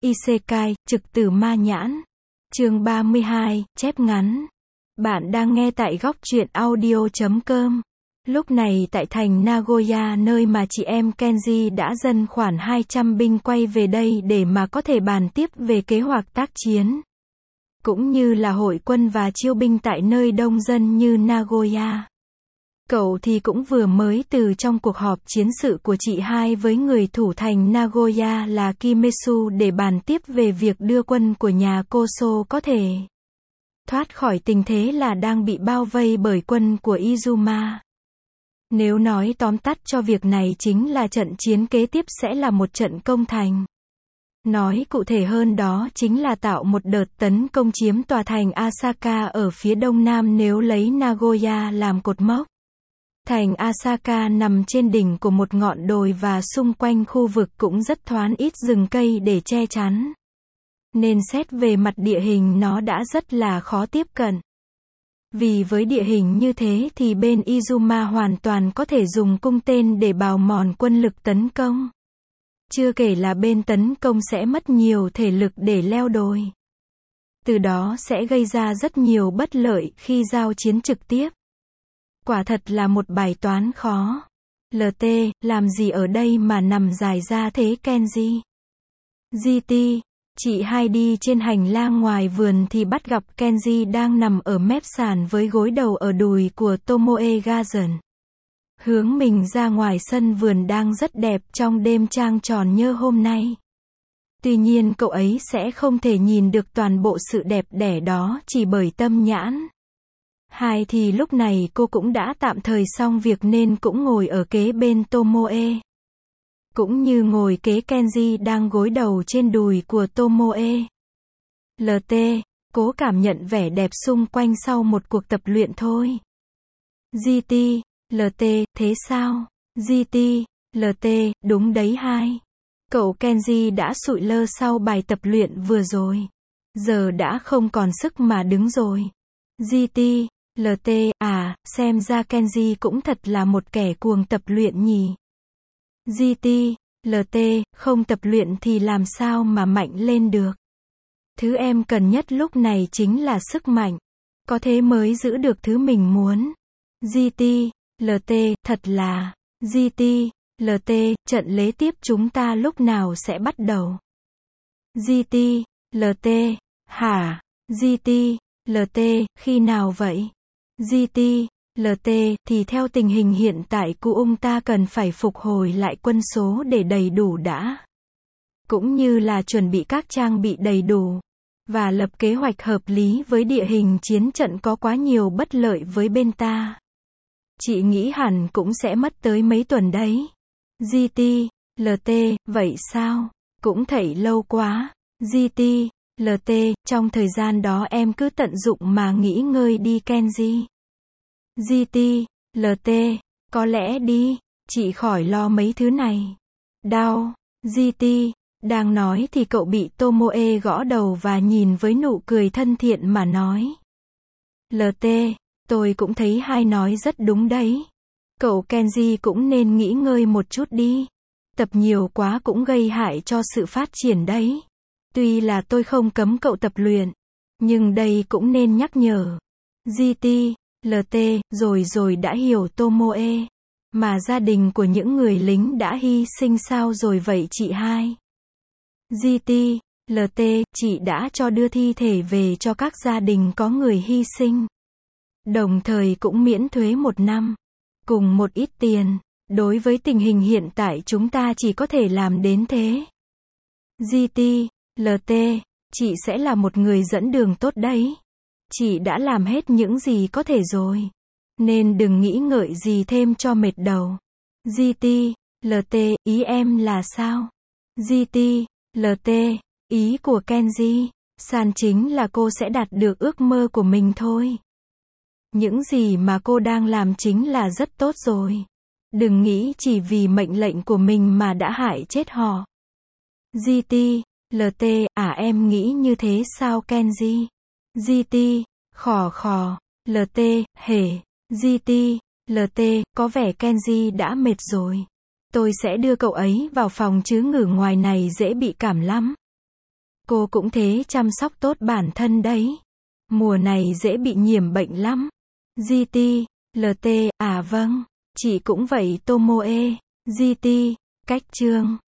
Isekai, trực tử ma nhãn. Chương 32, chép ngắn. Bạn đang nghe tại góc truyện audio.com. Lúc này tại thành Nagoya, nơi mà chị em Kenji đã dâng khoảng 200 binh quay về đây để mà có thể bàn tiếp về kế hoạch tác chiến, cũng như là hội quân và chiêu binh tại nơi đông dân như Nagoya. Cậu thì cũng vừa mới từ trong cuộc họp chiến sự của chị hai với người thủ thành Nagoya là Kimetsu để bàn tiếp về việc đưa quân của nhà Koso có thể thoát khỏi tình thế là đang bị bao vây bởi quân của Izuma. Nếu nói tóm tắt cho việc này chính là trận chiến kế tiếp sẽ là một trận công thành. Nói cụ thể hơn đó chính là tạo một đợt tấn công chiếm tòa thành Asaka ở phía đông nam nếu lấy Nagoya làm cột mốc. Thành Asaka nằm trên đỉnh của một ngọn đồi và xung quanh khu vực cũng rất thoáng ít rừng cây để che chắn. Nên xét về mặt địa hình nó đã rất là khó tiếp cận. Vì với địa hình như thế thì bên Izuma hoàn toàn có thể dùng cung tên để bào mòn quân lực tấn công. Chưa kể là bên tấn công sẽ mất nhiều thể lực để leo đồi. Từ đó sẽ gây ra rất nhiều bất lợi khi giao chiến trực tiếp. Quả thật là một bài toán khó. LT, làm gì ở đây mà nằm dài ra thế Kenji? GT, chị hai đi trên hành lang ngoài vườn thì bắt gặp Kenji đang nằm ở mép sàn với gối đầu ở đùi của Tomoe Garden. Hướng mình ra ngoài sân vườn đang rất đẹp trong đêm trăng tròn như hôm nay. Tuy nhiên cậu ấy sẽ không thể nhìn được toàn bộ sự đẹp đẽ đó chỉ bởi tâm nhãn. Hai thì lúc này cô cũng đã tạm thời xong việc nên cũng ngồi ở kế bên Tomoe. Cũng như ngồi kế Kenji đang gối đầu trên đùi của Tomoe. LT, cố cảm nhận vẻ đẹp xung quanh sau một cuộc tập luyện thôi. GT, LT, thế sao? GT, LT, đúng đấy hai. Cậu Kenji đã sụi lơ sau bài tập luyện vừa rồi. Giờ đã không còn sức mà đứng rồi. GT, LT, à, xem ra Kenji cũng thật là một kẻ cuồng tập luyện nhỉ. GT, LT, không tập luyện thì làm sao mà mạnh lên được. Thứ em cần nhất lúc này chính là sức mạnh. Có thế mới giữ được thứ mình muốn. GT, LT, thật là. GT, LT, trận lễ tiếp chúng ta lúc nào sẽ bắt đầu? GT, LT, hả? GT, LT, khi nào vậy? GT, LT, thì theo tình hình hiện tại Kuung ta cần phải phục hồi lại quân số để đầy đủ đã. Cũng như là chuẩn bị các trang bị đầy đủ. Và lập kế hoạch hợp lý với địa hình chiến trận có quá nhiều bất lợi với bên ta. Chị nghĩ hẳn cũng sẽ mất tới mấy tuần đấy. GT, LT, vậy sao? Cũng thấy lâu quá. GT, LT, trong thời gian đó em cứ tận dụng mà nghỉ ngơi đi Kenji. GT, LT, có lẽ đi, chị khỏi lo mấy thứ này. Đau. GT, đang nói thì cậu bị Tomoe gõ đầu và nhìn với nụ cười thân thiện mà nói. LT, tôi cũng thấy hai nói rất đúng đấy. Cậu Kenji cũng nên nghỉ ngơi một chút đi. Tập nhiều quá cũng gây hại cho sự phát triển đấy. Tuy là tôi không cấm cậu tập luyện, nhưng đây cũng nên nhắc nhở. GT, LT, rồi đã hiểu Tomoe. Mà gia đình của những người lính đã hy sinh sao rồi vậy chị hai? GT, LT, chị đã cho đưa thi thể về cho các gia đình có người hy sinh. Đồng thời cũng miễn thuế 1 năm. Cùng một ít tiền. Đối với tình hình hiện tại chúng ta chỉ có thể làm đến thế. GT, LT, chị sẽ là một người dẫn đường tốt đấy. Chị đã làm hết những gì có thể rồi. Nên đừng nghĩ ngợi gì thêm cho mệt đầu. GT, LT, ý em là sao? GT, LT, ý của Kenji san chính là cô sẽ đạt được ước mơ của mình thôi. Những gì mà cô đang làm chính là rất tốt rồi. Đừng nghĩ chỉ vì mệnh lệnh của mình mà đã hại chết họ. GT, LT, à em nghĩ như thế sao Kenji? GT, khò, LT, hề. GT, LT, có vẻ Kenji đã mệt rồi. Tôi sẽ đưa cậu ấy vào phòng chứ ngủ ngoài này dễ bị cảm lắm. Cô cũng thế, chăm sóc tốt bản thân đấy. Mùa này dễ bị nhiễm bệnh lắm. GT, LT, à vâng. Chị cũng vậy Tomoe. GT, cách chương.